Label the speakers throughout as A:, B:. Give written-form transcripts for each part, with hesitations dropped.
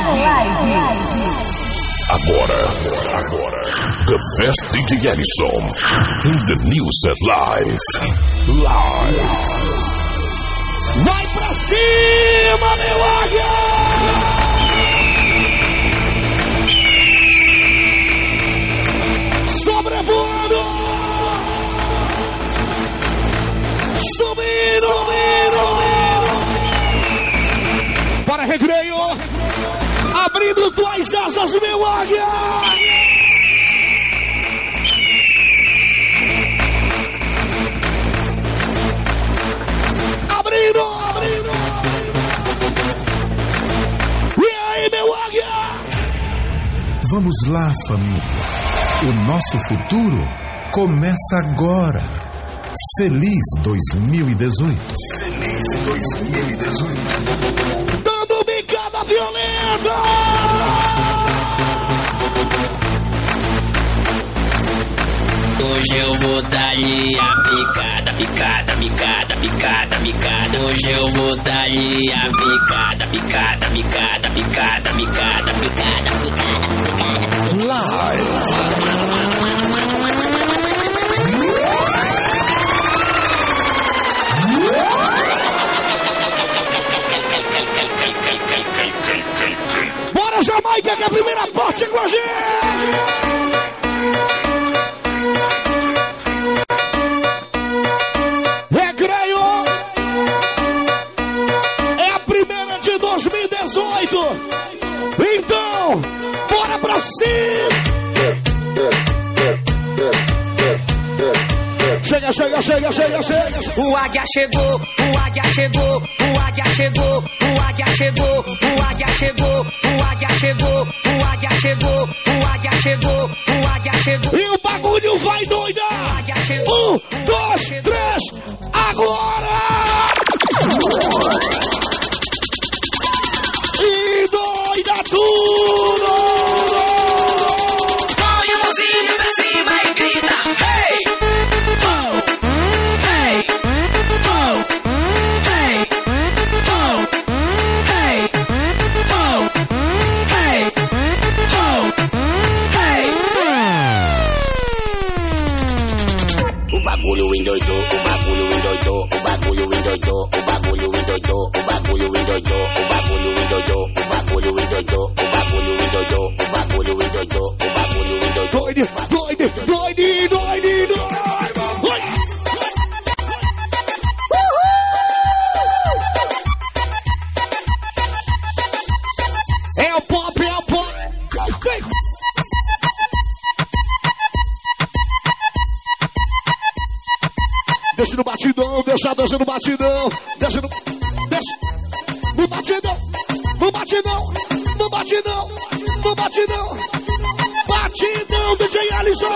A: Agora, The Best DJ Ellison in the new set live.
B: Vai pra cima, meu águia! Sobrevoando! Subindo! Para recreio! Abrindo duas asas, meu águia! Abrindo! E aí, meu águia?
C: Vamos lá, família. O nosso futuro começa agora. Feliz 2018. Feliz 2018.
B: Dando bicada violenta!
D: Hoje eu vou dar-lhe a picada. Hoje eu vou dar-lhe a picada.
B: Bora, Jamaica, que é a primeira parte com a gente! Então, bora pra cima! Chega!
D: O águia chegou!
B: E o bagulho vai doidar! 1, 2, 3, agora! E doida tudo!
D: Põe a mãozinha pra cima e grita: hey! Oh! Hey! Oh! Hey! Oh! Hey! Oh! Hey! Oh! Hey! O bagulho endoidou.
B: Doido! É o pop! Vem. Deixa no batidão, deixa no batidão. Deixa no batidão. Batidão, DJ Ellison.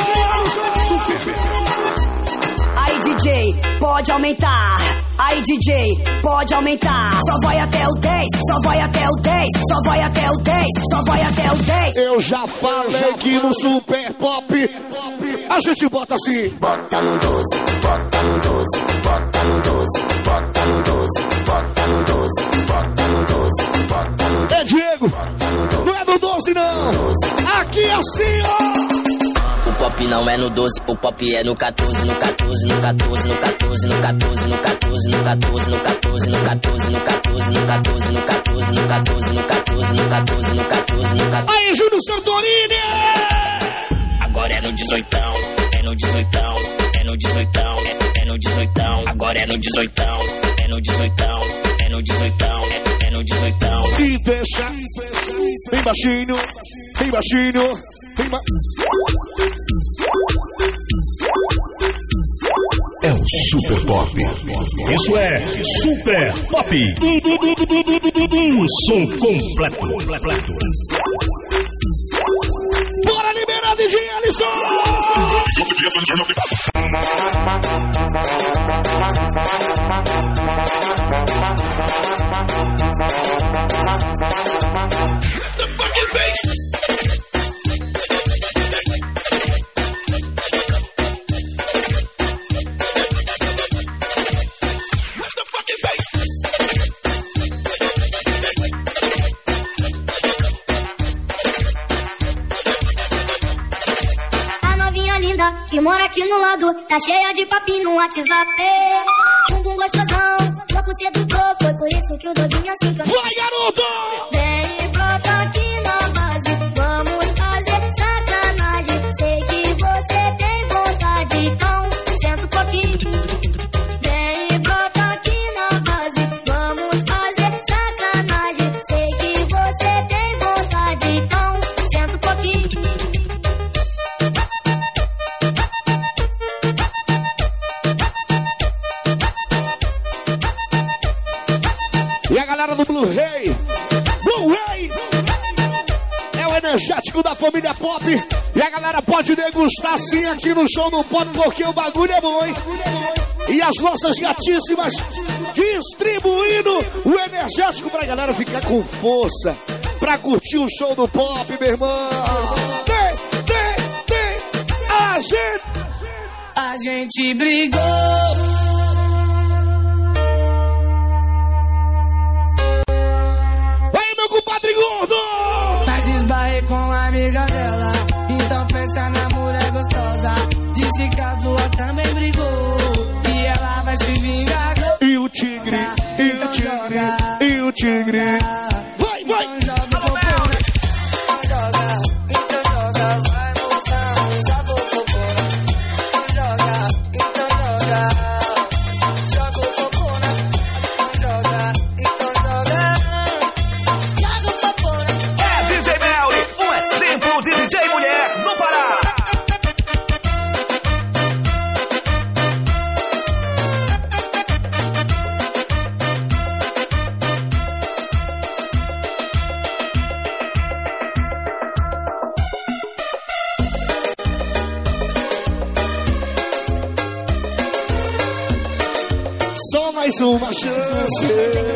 E: Aí, DJ, pode aumentar. Aí, DJ, pode aumentar. Só vai até o 10, só vai até o 10, só vai até o 10, só vai até o 10.
B: Eu já falei que no Super Pop a gente bota assim.
D: Bota no 12, bota no 12, bota no 12, bota no 12, bota no 12, bota no 12, bota no 12.
B: É Diego, não é no 12 não. Aqui é assim, ó.
D: O pop não é no 12, o pop é no 14, no 14, no 14, no 14, no 14, no 14, no 14, no 14, no 14, no 14, no 14, no 14, no 14, no 14, no 14, no 14, no 14.
B: Aí, Júnior Santorini!
D: Agora é no 18ão, é no 18ão, é no 18ão, é no 18ão. Agora é no 18ão, é no 18ão, é no 18ão, é no 18ão.
B: E deixa bem baixinho.
A: É o Super Pop.
F: Isso é Super Pop. Som completo.
B: Bora liberar DJ Ellison!
A: The fucking bass.
G: gostoso, tá cheia de papinho no WhatsApp. Bumbum gostosão, louco sedutor, foi por isso que o doguinho assim cantou.
B: Vai, garoto!
G: Vem, brota aqui na base, vamos fazer sacanagem. Sei que você tem vontade, então senta um pouquinho. Vem, brota aqui na base, vamos fazer sacanagem. Sei que você tem vontade, então senta um pouquinho.
B: E a galera do Blu-ray, Blu-ray é o energético da família Pop. E a galera pode degustar sim aqui no show do Pop, porque o bagulho é bom, hein? E as nossas gatíssimas distribuindo o energético pra galera ficar com força pra curtir o show do Pop, meu irmão.
H: A gente brigou.
B: Compadre Gordo!
H: Mas esbarrei com a amiga dela. Então pensa na mulher gostosa. Disse que a sua também brigou. E ela vai se vingar.
B: E o tigre, e o tigre, e o tigre. Vai, vai!
H: Então joga o popô. Então joga, vai moção. Joga o popô. Então joga. Joga o popô. Então joga.
F: DJ Melly, um exemplo de DJ mulher no Pará.
B: Só mais uma chance.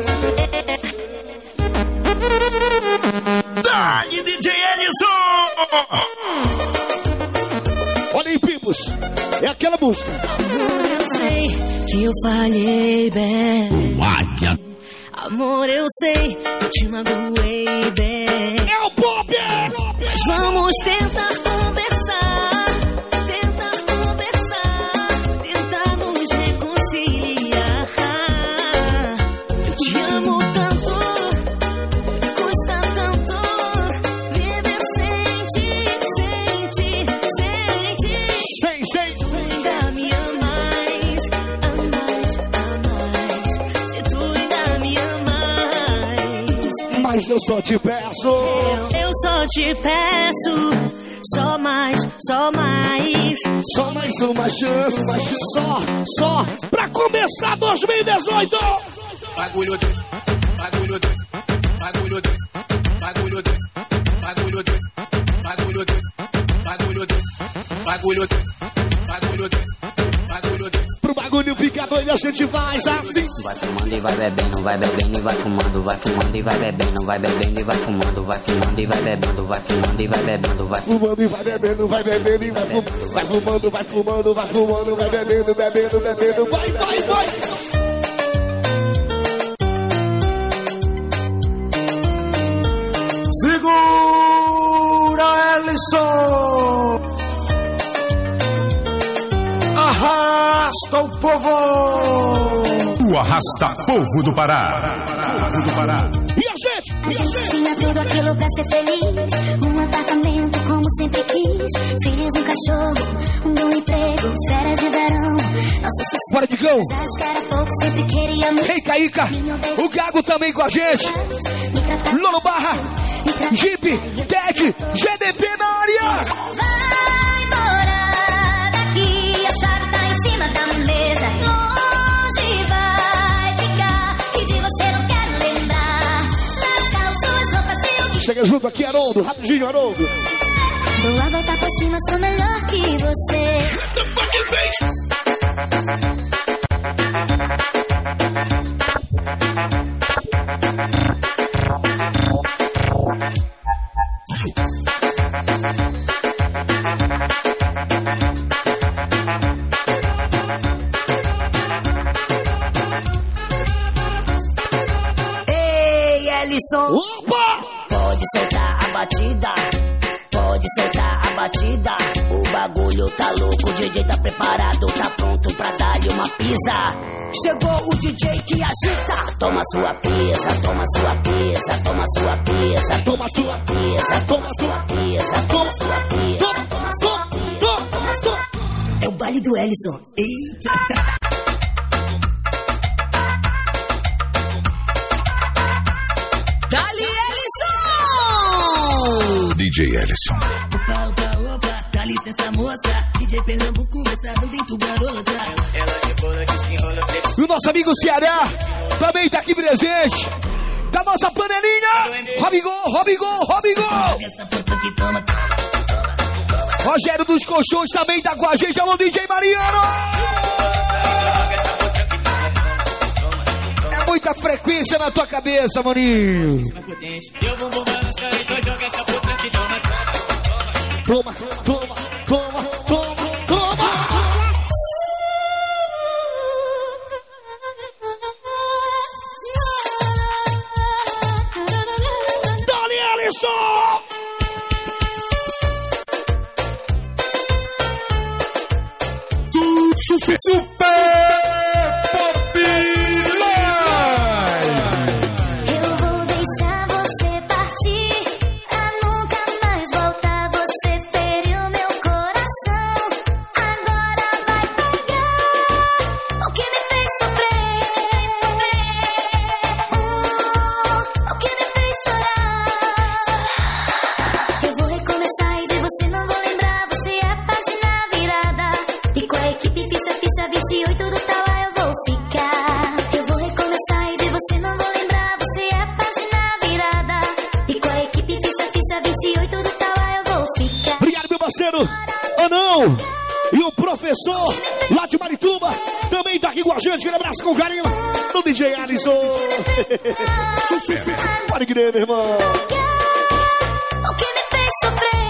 F: Dani DJ Edson.
B: Olha aí, Pipos. É aquela música.
I: Amor, eu sei que eu falhei bem. Amor, eu sei que te magoei bem.
B: É o Pop!
I: Mas vamos tentar conversar. Tentar nos reconciliar. Eu te amo tanto, custa tanto viver sem ti.
B: Sem.
I: Tu ainda me amas. Se tu ainda me amas.
B: Mas eu só te peço.
I: Eu só te peço. Só mais.
B: Só mais uma chance. Só. Pra começar 2018.
H: Bagulho doido, bagulho doido, bagulho doido, bagulho doido, bagulho doido, bagulho doido, bagulho doido, bagulho doido, bagulho doido, bagulho doido.
B: Pro bagulho ficar doido, a gente faz assim.
D: Vai fumando e vai bebendo, vai bebendo e vai fumando, vai fumando e vai bebendo, vai bebendo e vai fumando, vai fumando e vai bebendo, vai fumando e vai bebendo, vai
B: fumando e vai bebendo, vai bebendo e vai fumando, vai fumando, vai fumando, vai fumando, vai bebendo, vai.
J: Segura, Ellison! Arrasta o povo!
C: O Arrasta-Povo do Pará.
B: E a gente?
G: Tinha tudo aquilo pra ser feliz. Um apartamento como sempre quis. Filhos, um cachorro, um bom emprego, férias de verão. Nosso sucesso.
B: Bora, Digão!
G: Acho que era pouco, sempre queria muito.
B: Ei, Caíca! O Gago também com a gente! Lolo Barra! Jeep! Ted! GDP na área!
G: Vai embora daqui, a chave tá em cima da mesa. Longe vai ficar, e de você não quero lembrar. Lava suas roupas e o
B: Chega junto aqui, Haroldo! Rapidinho, Haroldo!
G: dou a volta por cima, sou melhor que você.
A: The fucking bass.
E: Ei, Ellison,
B: Opa!
E: pode soltar a batida. pode soltar a batida. O bagulho tá louco, o DJ tá preparado, tá pronto pra dar-lhe uma pisa. Chegou o DJ que agita. Toma sua pisa, toma sua pisa, toma sua pisa, toma sua pisa, toma sua pisa, toma sua pisa, toma sua pisa, toma sua. É o baile do Ellison. Eita.
I: Dali Ellison!
C: DJ Ellison.
E: Opa, opa, opa, dá licença moça. DJ Pernambuco, essa banda em tu garota.
B: E o nosso amigo Ceará também tá aqui presente. Da nossa panelinha. Robigol, Robigol, Robigol. Rogério dos Colchões também tá com a gente. Alô, DJ Mariano. É muita frequência na tua cabeça, maninho. Toma, toma, toma, toma, toma. Dali, Ellison.
C: Super Pop Live!
G: Eu vou deixar você partir, pra nunca mais voltar. Você feriu meu coração, agora vai pegar o que me fez sofrer, o que me fez chorar. Eu vou recomeçar e de você não vou lembrar. Você é a página virada, e com a equipe ficha 28 do Tauá eu vou ficar. Eu vou recomeçar e de você não vou lembrar. Você é a página virada, e com a equipe ficha 28 do Tauá eu vou ficar.
B: Obrigado, meu parceiro. Anão. E o professor lá de Marituba também tá aqui com a gente. Aquele abraço com carinho do DJ Ellison. Pode crer, meu irmão.
G: O que me fez sofrer,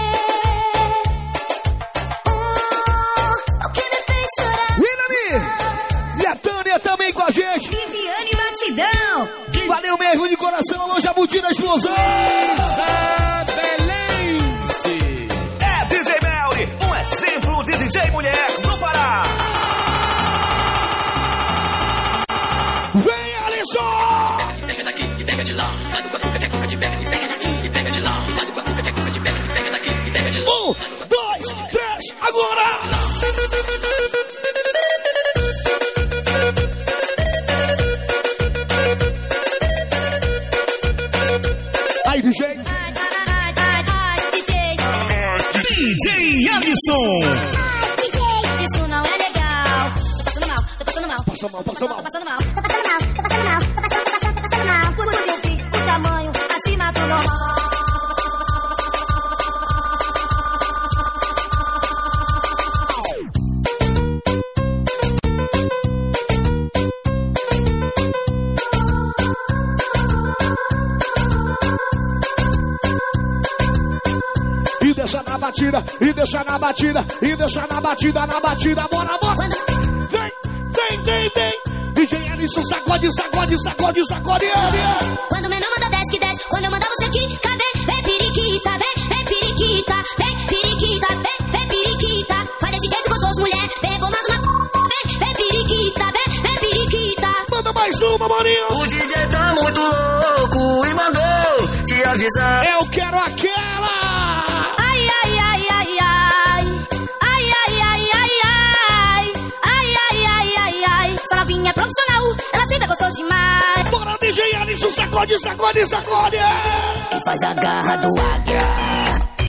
G: o que me fez chorar.
B: E a Tânia também com a gente.
I: Viviane Batidão!
B: Valeu mesmo de coração. Alô, Jabuti da Explosão.
F: É DJ Melly, um exemplo de DJ mulher no Pará.
B: Vem, Ellison.
D: Pega daqui e pega de lá. Lá do Guapuca, pega cuca, te pega e pega daqui e pega de lá. Lá do Guapuca, pega cuca, te pega e pega daqui e pega de lá.
B: 1, 2, 3, agora. Aí, DJ.
F: DJ Ellison.
G: Isso não é legal. Tô passando mal, tô passando mal.
B: Passa mal.
G: Tô passando mal. Quando eu vi o tamanho acima do normal.
B: E deixa na batida, e deixa na batida, e deixa na batida, bora, bora. Vem, vem, vem, vem. DJ Ellison, sacode, sacode, sacode, sacode.
G: Quando o menor manda desce que desce, quando eu mandar você quica, vem, vem periquita, vem periquita, vem periquita, vem periquita. Faz desse jeito gostoso, mulher, vem rebolando na vem periquita, vem periquita.
B: Manda mais uma, maninho.
K: O DJ tá muito louco e mandou te avisar.
B: Eu quero aquela.
G: Ai, ai, ai, ai, ai. Ai, ai, ai, ai, ai. Ai, ai, ai, ai, ai. Essa novinha é profissional, ela senta gostoso demais.
B: Bora, DJ Ellison, sacode, sacode, sacode.
E: E faz a garra do águia.